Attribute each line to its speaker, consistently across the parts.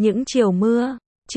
Speaker 1: Những chiều mưa.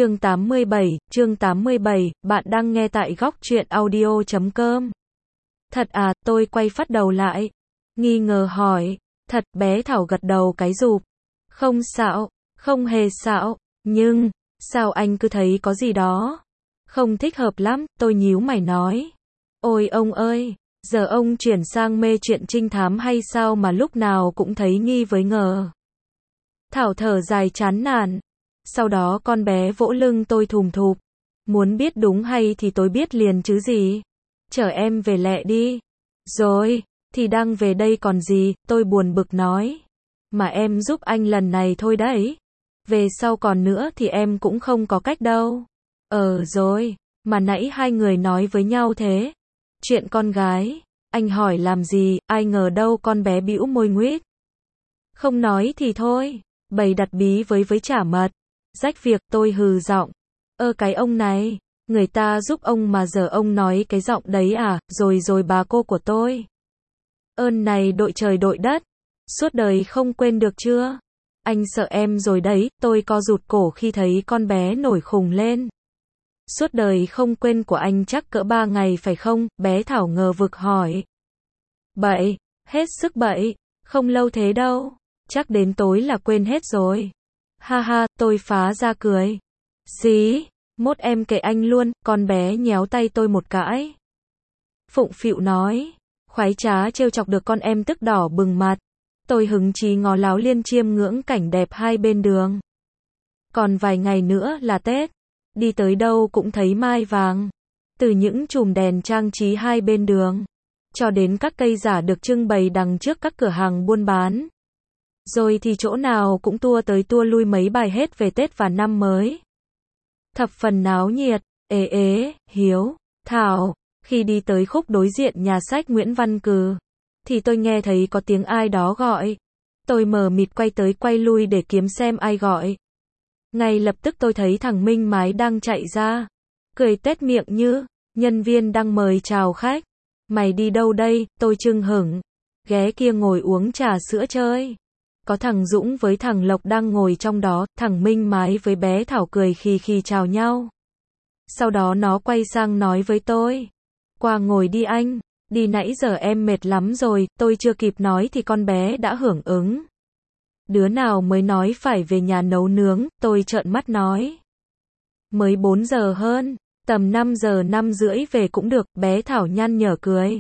Speaker 1: Chương 87, bạn đang nghe tại góc truyện audio.com. Thật à, tôi quay phát đầu lại. Nghi ngờ hỏi. Thật, bé Thảo gật đầu cái rụp. Không xạo, không hề xạo, nhưng, sao anh cứ thấy có gì đó không thích hợp lắm, tôi nhíu mày nói. Ôi ông ơi, giờ ông chuyển sang mê chuyện trinh thám hay sao mà lúc nào cũng thấy nghi với ngờ. Thảo thở dài chán nản. Sau đó con bé vỗ lưng tôi thùm thụp. Muốn biết đúng hay thì tôi biết liền chứ gì. Chở em về lẹ đi. Rồi, thì đang về đây còn gì, tôi buồn bực nói. Mà em giúp anh lần này thôi đấy. Về sau còn nữa thì em cũng không có cách đâu. Rồi, mà nãy hai người nói với nhau thế. Chuyện con gái, anh hỏi làm gì, ai ngờ đâu con bé bĩu môi nguýt. Không nói thì thôi, bày đặt bí với chả mật. Rách việc, tôi hừ giọng. Cái ông này, người ta giúp ông mà giờ ông nói cái giọng đấy à, rồi bà cô của tôi. Ơn này đội trời đội đất, suốt đời không quên được chưa? Anh sợ em rồi đấy, tôi co rụt cổ khi thấy con bé nổi khùng lên. Suốt đời không quên của anh chắc cỡ 3 ngày phải không? Bé Thảo ngờ vực hỏi. Bậy, hết sức bậy, không lâu thế đâu, chắc đến tối là quên hết rồi. Ha ha, tôi phá ra cười. Xí, mốt em kệ anh luôn, con bé nhéo tay tôi một cái. Phụng phịu nói, khoái trá trêu chọc được con em tức đỏ bừng mặt. Tôi hứng chí ngó láo liên chiêm ngưỡng cảnh đẹp hai bên đường. Còn vài ngày nữa là Tết, đi tới đâu cũng thấy mai vàng. Từ những chùm đèn trang trí hai bên đường, cho đến các cây giả được trưng bày đằng trước các cửa hàng buôn bán. Rồi thì chỗ nào cũng tua tới tua lui mấy bài hết về Tết và năm mới. Thập phần náo nhiệt. Hiếu, Thảo, khi đi tới khúc đối diện nhà sách Nguyễn Văn Cừ, thì tôi nghe thấy có tiếng ai đó gọi. Tôi mờ mịt quay tới quay lui để kiếm xem ai gọi. Ngay lập tức tôi thấy thằng Minh Mái đang chạy ra, cười tét miệng như, nhân viên đang mời chào khách. Mày đi đâu đây? Tôi chưng hửng. Ghé kia ngồi uống trà sữa chơi. Có thằng Dũng với thằng Lộc đang ngồi trong đó, thằng Minh Mái với bé Thảo cười khì khì chào nhau. Sau đó nó quay sang nói với tôi. Qua ngồi đi anh, đi nãy giờ em mệt lắm rồi, tôi chưa kịp nói thì con bé đã hưởng ứng. Đứa nào mới nói phải về nhà nấu nướng, tôi trợn mắt nói. Mới 4 giờ hơn, tầm 5 giờ 5 rưỡi về cũng được, bé Thảo nhăn nhở cười.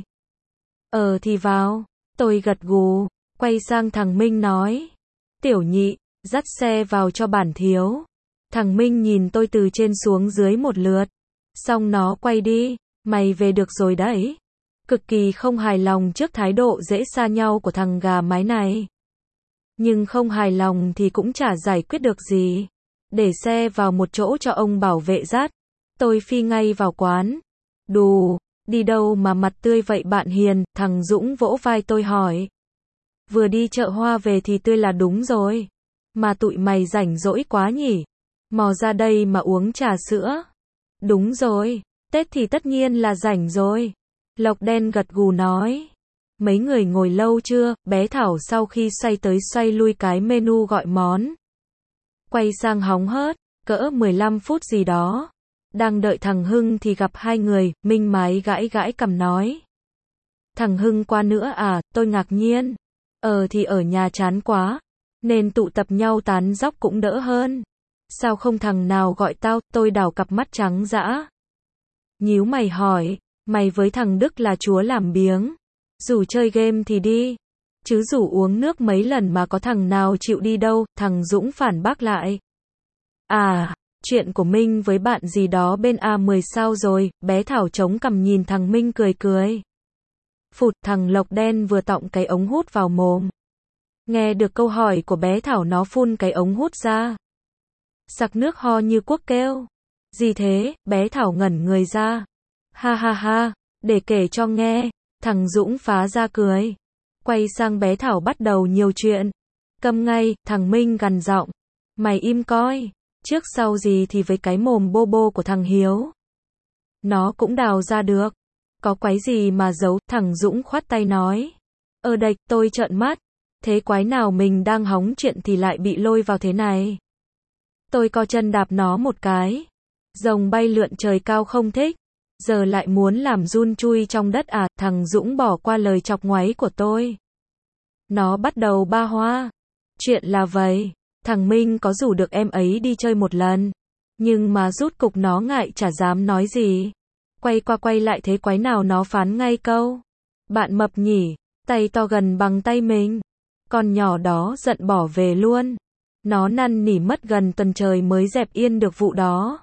Speaker 1: Thì vào, tôi gật gù, quay sang thằng Minh nói. Tiểu Nhị, dắt xe vào cho bản thiếu. Thằng Minh nhìn tôi từ trên xuống dưới một lượt. Xong nó quay đi, mày về được rồi đấy. Cực kỳ không hài lòng trước thái độ dễ xa nhau của thằng gà mái này. Nhưng không hài lòng thì cũng chả giải quyết được gì. Để xe vào một chỗ cho ông bảo vệ dắt. Tôi phi ngay vào quán. Đù, đi đâu mà mặt tươi vậy bạn Hiền? Thằng Dũng vỗ vai tôi hỏi. Vừa đi chợ hoa về thì tươi là đúng rồi. Mà tụi mày rảnh rỗi quá nhỉ? Mò ra đây mà uống trà sữa. Đúng rồi, Tết thì tất nhiên là rảnh rồi. Lộc Đen gật gù nói. Mấy người ngồi lâu chưa? Bé Thảo sau khi xoay tới xoay lui cái menu gọi món. Quay sang hóng hớt, cỡ 15 phút gì đó. Đang đợi thằng Hưng thì gặp hai người, Minh Mái gãi gãi cằm nói. Thằng Hưng qua nữa à? Tôi ngạc nhiên. Thì ở nhà chán quá, nên tụ tập nhau tán dóc cũng đỡ hơn. Sao không thằng nào gọi tao? Tôi đảo cặp mắt trắng dã. Nhíu mày hỏi, mày với thằng Đức là chúa làm biếng. Rủ chơi game thì đi, chứ rủ uống nước mấy lần mà có thằng nào chịu đi đâu, thằng Dũng phản bác lại. À, chuyện của Minh với bạn gì đó bên A10 sao rồi? Bé Thảo chống cằm nhìn thằng Minh cười cười. Phụt, thằng Lộc Đen vừa tọng cái ống hút vào mồm. Nghe được câu hỏi của bé Thảo nó phun cái ống hút ra. Sặc nước ho như cuốc kêu. Gì thế? Bé Thảo ngẩn người ra. Ha ha ha, để kể cho nghe. Thằng Dũng phá ra cười. Quay sang bé Thảo bắt đầu nhiều chuyện. Câm ngay, thằng Minh gằn giọng. Mày im coi, trước sau gì thì với cái mồm bô bô của thằng Hiếu. Nó cũng đào ra được. Có quái gì mà giấu, thằng Dũng khoát tay nói. Đệch, tôi trợn mắt. Thế quái nào mình đang hóng chuyện thì lại bị lôi vào thế này. Tôi co chân đạp nó một cái. Rồng bay lượn trời cao không thích. Giờ lại muốn làm giun chui trong đất à, thằng Dũng bỏ qua lời chọc ngoáy của tôi. Nó bắt đầu ba hoa. Chuyện là vậy, thằng Minh có rủ được em ấy đi chơi một lần. Nhưng mà rút cục nó ngại chả dám nói gì. Quay qua quay lại thế quái nào nó phán ngay câu. Bạn mập nhỉ, tay to gần bằng tay mình. Con nhỏ đó giận bỏ về luôn. Nó năn nỉ mất gần tuần trời mới dẹp yên được vụ đó.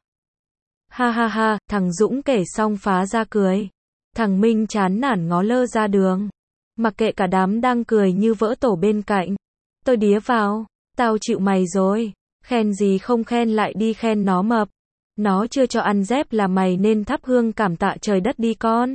Speaker 1: Ha ha ha, thằng Dũng kể xong phá ra cười. Thằng Minh chán nản ngó lơ ra đường. Mặc kệ cả đám đang cười như vỡ tổ bên cạnh. Tôi đía vào, tao chịu mày rồi. Khen gì không khen lại đi khen nó mập. Nó chưa cho ăn dép là mày nên thắp hương cảm tạ trời đất đi con.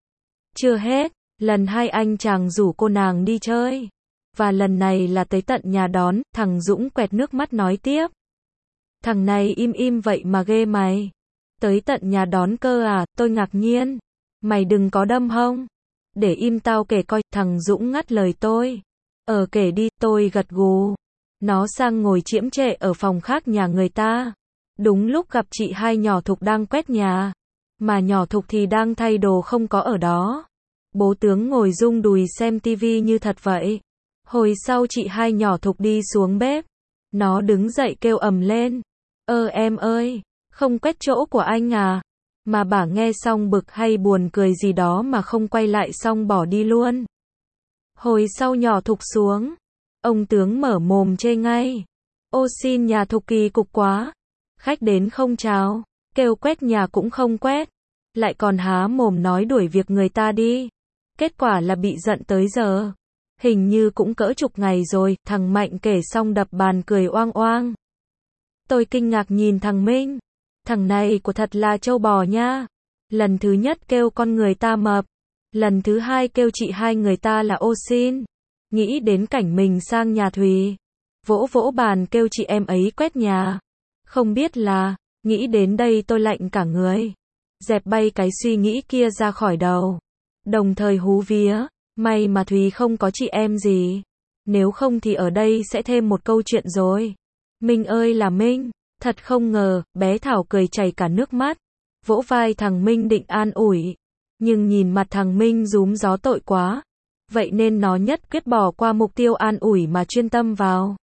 Speaker 1: Chưa hết, lần hai anh chàng rủ cô nàng đi chơi. Và lần này là tới tận nhà đón, thằng Dũng quẹt nước mắt nói tiếp. Thằng này im im vậy mà ghê mày. Tới tận nhà đón cơ à, tôi ngạc nhiên. Mày đừng có đâm hông. Để im tao kể coi, thằng Dũng ngắt lời tôi. Kể đi, tôi gật gù. Nó sang ngồi chiễm trệ ở phòng khác nhà người ta. Đúng lúc gặp chị hai nhỏ Thục đang quét nhà. Mà nhỏ Thục thì đang thay đồ không có ở đó. Bố tướng ngồi rung đùi xem tivi như thật vậy. Hồi sau chị hai nhỏ Thục đi xuống bếp. Nó đứng dậy kêu ầm lên. Em ơi, không quét chỗ của anh à? Mà bà nghe xong bực hay buồn cười gì đó mà không quay lại xong bỏ đi luôn. Hồi sau nhỏ Thục xuống. Ông tướng mở mồm chê ngay. Ô xin nhà Thục kỳ cục quá. Khách đến không chào. Kêu quét nhà cũng không quét. Lại còn há mồm nói đuổi việc người ta đi. Kết quả là bị giận tới giờ. Hình như cũng cỡ chục ngày rồi, thằng Mạnh kể xong đập bàn cười oang oang. Tôi kinh ngạc nhìn thằng Minh. Thằng này của thật là trâu bò nha. Lần thứ nhất kêu con người ta mập. Lần thứ hai kêu chị hai người ta là ô xin. Nghĩ đến cảnh mình sang nhà Thùy. Vỗ vỗ bàn kêu chị em ấy quét nhà. Không biết là, nghĩ đến đây tôi lạnh cả người. Dẹp bay cái suy nghĩ kia ra khỏi đầu. Đồng thời hú vía. May mà Thùy không có chị em gì. Nếu không thì ở đây sẽ thêm một câu chuyện rồi. Minh ơi là Minh. Thật không ngờ, bé Thảo cười chảy cả nước mắt. Vỗ vai thằng Minh định an ủi. Nhưng nhìn mặt thằng Minh rúm gió tội quá. Vậy nên nó nhất quyết bỏ qua mục tiêu an ủi mà chuyên tâm vào.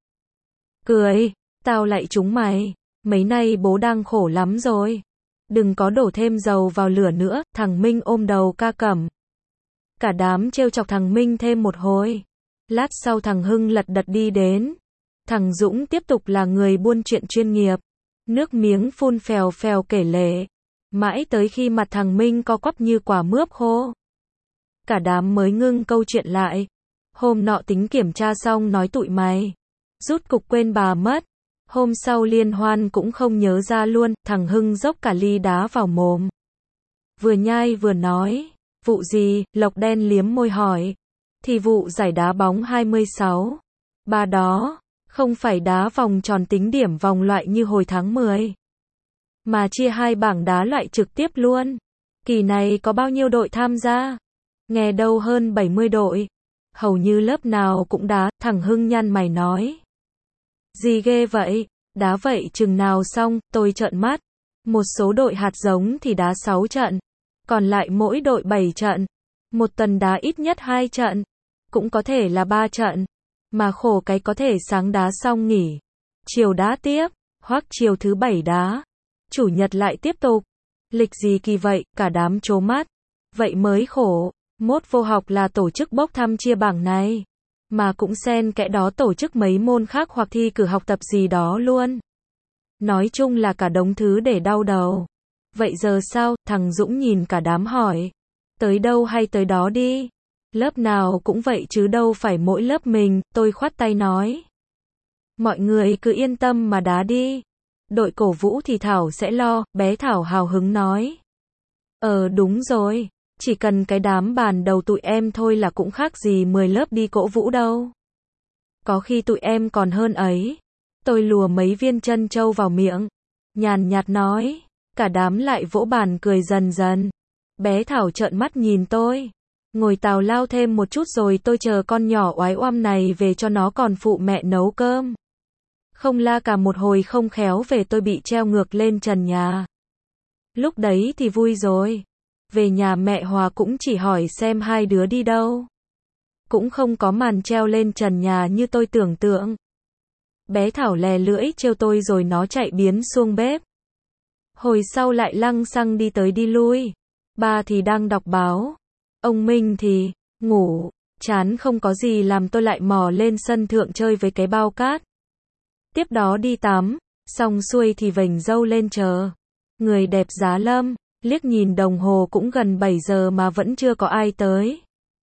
Speaker 1: Cười, tao lại trúng mày. Mấy nay bố đang khổ lắm rồi. Đừng có đổ thêm dầu vào lửa nữa, thằng Minh ôm đầu ca cẩm. Cả đám trêu chọc thằng Minh thêm một hồi. Lát sau thằng Hưng lật đật đi đến. Thằng Dũng tiếp tục là người buôn chuyện chuyên nghiệp. Nước miếng phun phèo phèo kể lể. Mãi tới khi mặt thằng Minh co quắp như quả mướp khô. Cả đám mới ngưng câu chuyện lại. Hôm nọ tính kiểm tra xong nói tụi mày. Rút cục quên bà mất. Hôm sau liên hoan cũng không nhớ ra luôn. Thằng Hưng dốc cả ly đá vào mồm. Vừa nhai vừa nói. Vụ gì? Lộc đen liếm môi hỏi. Thì vụ giải đá bóng 26. Bà đó. Không phải đá vòng tròn tính điểm vòng loại như hồi tháng 10. Mà chia hai bảng đá loại trực tiếp luôn. Kỳ này có bao nhiêu đội tham gia? Nghe đâu hơn 70 đội. Hầu như lớp nào cũng đá, thằng Hưng nhăn mày nói. Gì ghê vậy? Đá vậy chừng nào xong, tôi trợn mắt. Một số đội hạt giống thì đá 6 trận. Còn lại mỗi đội 7 trận. Một tuần đá ít nhất 2 trận. Cũng có thể là 3 trận. Mà khổ cái có thể sáng đá xong nghỉ. Chiều đá tiếp, hoặc chiều thứ 7 đá. Chủ nhật lại tiếp tục. Lịch gì kỳ vậy, cả đám trố mắt. Vậy mới khổ. Mốt vô học là tổ chức bốc thăm chia bảng này. Mà cũng xen kẽ đó tổ chức mấy môn khác hoặc thi cử học tập gì đó luôn. Nói chung là cả đống thứ để đau đầu. Vậy giờ sao? Thằng Dũng nhìn cả đám hỏi. Tới đâu hay tới đó đi. Lớp nào cũng vậy chứ đâu phải mỗi lớp mình, tôi khoát tay nói. Mọi người cứ yên tâm mà đá đi. Đội cổ vũ thì Thảo sẽ lo, bé Thảo hào hứng nói. Đúng rồi, chỉ cần cái đám bàn đầu tụi em thôi là cũng khác gì 10 lớp đi cổ vũ đâu. Có khi tụi em còn hơn ấy. Tôi lùa mấy viên trân châu vào miệng. Nhàn nhạt nói, cả đám lại vỗ bàn cười dần dần. Bé Thảo trợn mắt nhìn tôi. Ngồi tào lao thêm một chút rồi tôi chờ con nhỏ oái oăm này về cho nó còn phụ mẹ nấu cơm. Không la cả một hồi không khéo về tôi bị treo ngược lên trần nhà. Lúc đấy thì vui rồi. Về nhà mẹ Hòa cũng chỉ hỏi xem hai đứa đi đâu. Cũng không có màn treo lên trần nhà như tôi tưởng tượng. Bé Thảo lè lưỡi trêu tôi rồi nó chạy biến xuống bếp. Hồi sau lại lăng xăng đi tới đi lui. Ba thì đang đọc báo. Ông Minh thì ngủ. Chán không có gì làm tôi lại mò lên sân thượng chơi với cái bao cát. Tiếp đó đi tắm. Xong xuôi thì vểnh râu lên chờ. Người đẹp giá lâm. Liếc nhìn đồng hồ cũng gần 7 giờ mà vẫn chưa có ai tới.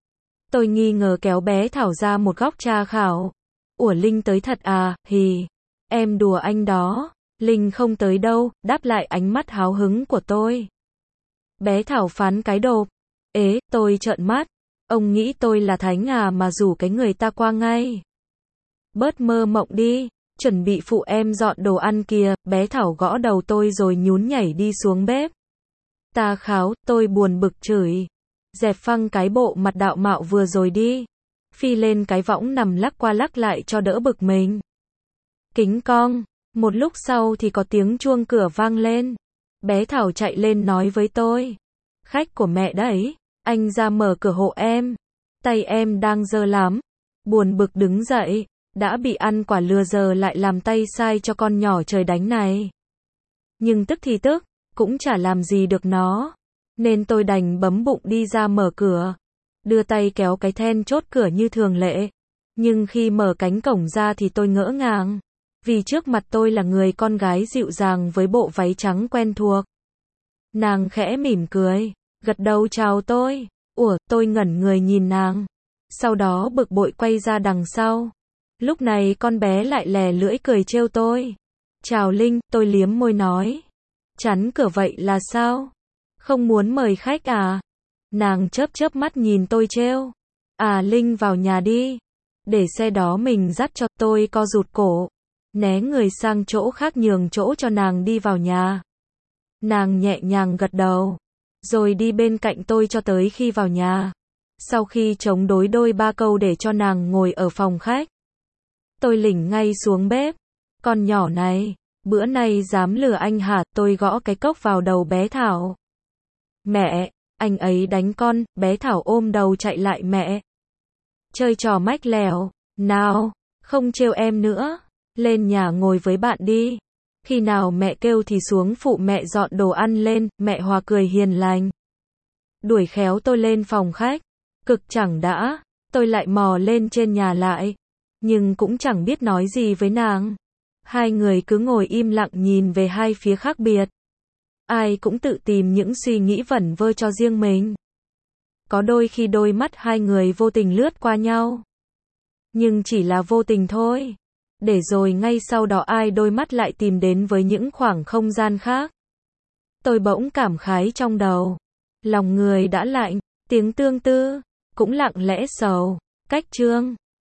Speaker 1: Tôi nghi ngờ kéo bé Thảo ra một góc tra khảo. Ủa Linh tới thật à, hì. Em đùa anh đó. Linh không tới đâu, đáp lại ánh mắt háo hứng của tôi. Bé Thảo phán cái đột. Ế, tôi trợn mắt. Ông nghĩ tôi là thánh à mà rủ cái người ta qua ngay. Bớt mơ mộng đi. Chuẩn bị phụ em dọn đồ ăn kìa. Bé Thảo gõ đầu tôi rồi nhún nhảy đi xuống bếp. Ta kháo, tôi buồn bực chửi. Dẹp phăng cái bộ mặt đạo mạo vừa rồi đi. Phi lên cái võng nằm lắc qua lắc lại cho đỡ bực mình. Kính cong. Một lúc sau thì có tiếng chuông cửa vang lên. Bé Thảo chạy lên nói với tôi. Khách của mẹ đấy. Anh ra mở cửa hộ em. Tay em đang dơ lắm. Buồn bực đứng dậy. Đã bị ăn quả lừa giờ lại làm tay sai cho con nhỏ trời đánh này. Nhưng tức thì tức. Cũng chả làm gì được nó. Nên tôi đành bấm bụng đi ra mở cửa. Đưa tay kéo cái then chốt cửa như thường lệ. Nhưng khi mở cánh cổng ra thì tôi ngỡ ngàng. Vì trước mặt tôi là người con gái dịu dàng với bộ váy trắng quen thuộc. Nàng khẽ mỉm cười. Gật đầu chào tôi. Ủa, tôi ngẩn người nhìn nàng. Sau đó bực bội quay ra đằng sau. Lúc này con bé lại lè lưỡi cười trêu tôi. Chào Linh, tôi liếm môi nói. Chắn cửa vậy là sao? Không muốn mời khách à? Nàng chớp chớp mắt nhìn tôi trêu. À Linh vào nhà đi. Để xe đó mình dắt cho. Tôi co rụt cổ. Né người sang chỗ khác nhường chỗ cho nàng đi vào nhà. Nàng nhẹ nhàng gật đầu. Rồi đi bên cạnh tôi cho tới khi vào nhà. Sau khi chống đối đôi ba câu để cho nàng ngồi ở phòng khách. Tôi lỉnh ngay xuống bếp. Con nhỏ này. Bữa nay dám lừa anh hả? Tôi gõ cái cốc vào đầu bé Thảo. Mẹ, anh ấy đánh con. Bé Thảo ôm đầu chạy lại mẹ. Chơi trò mách lèo. Nào, không trêu em nữa. Lên nhà ngồi với bạn đi. Khi nào mẹ kêu thì xuống phụ mẹ dọn đồ ăn lên. Mẹ Hòa cười hiền lành. Đuổi khéo tôi lên phòng khách. Cực chẳng đã. Tôi lại mò lên trên nhà lại. Nhưng cũng chẳng biết nói gì với nàng. Hai người cứ ngồi im lặng nhìn về hai phía khác biệt. Ai cũng tự tìm những suy nghĩ vẩn vơ cho riêng mình. Có đôi khi đôi mắt hai người vô tình lướt qua nhau. Nhưng chỉ là vô tình thôi. Để rồi ngay sau đó ai đôi mắt lại tìm đến với những khoảng không gian khác. Tôi bỗng cảm khái trong đầu. Lòng người đã lạnh, tiếng tương tư, cũng lặng lẽ sầu. Cách chương